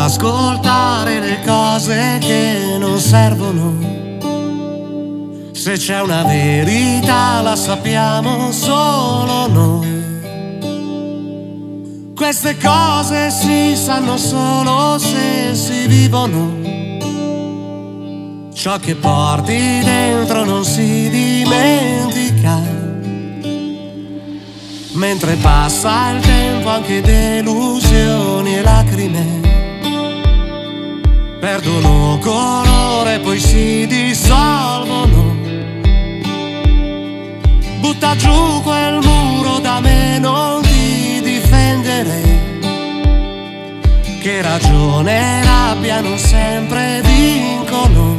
ascoltare le cose che non servono. Se c'è una verità la sappiamo solo noi. Queste cose si sanno solo se si vivono. Ciò che porti dentro non si dimentica. Mentre passa il tempo anche delusioni e lacrime perdono colore, poi si dissolvono. Butta giù quel muro, da me non ti difendere, che ragione e rabbia non sempre vincono.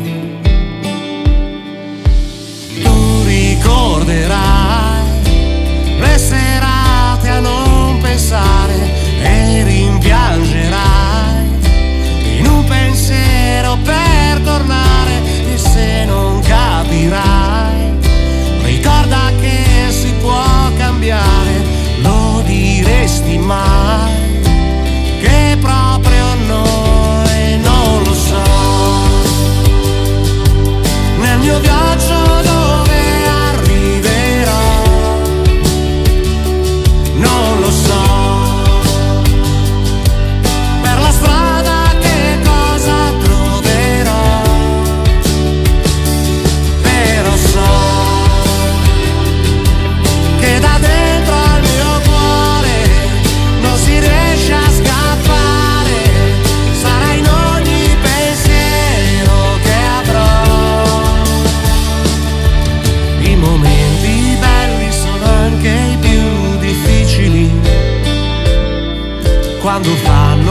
Tu ricorderai le serate a non pensare e rimpiangerai in un pensiero per tornare. E se non capirai, ricorda che si può cambiare. Lo diresti mai che proprio noi non lo so. Nel mio viaggio dove arriverò non lo so. Per la strada che cosa troverò, però so che da dentro al mio cuore non si riesce a scappare. Sarà in ogni pensiero che avrò. I momenti belli sono anche i più difficili, quando fanno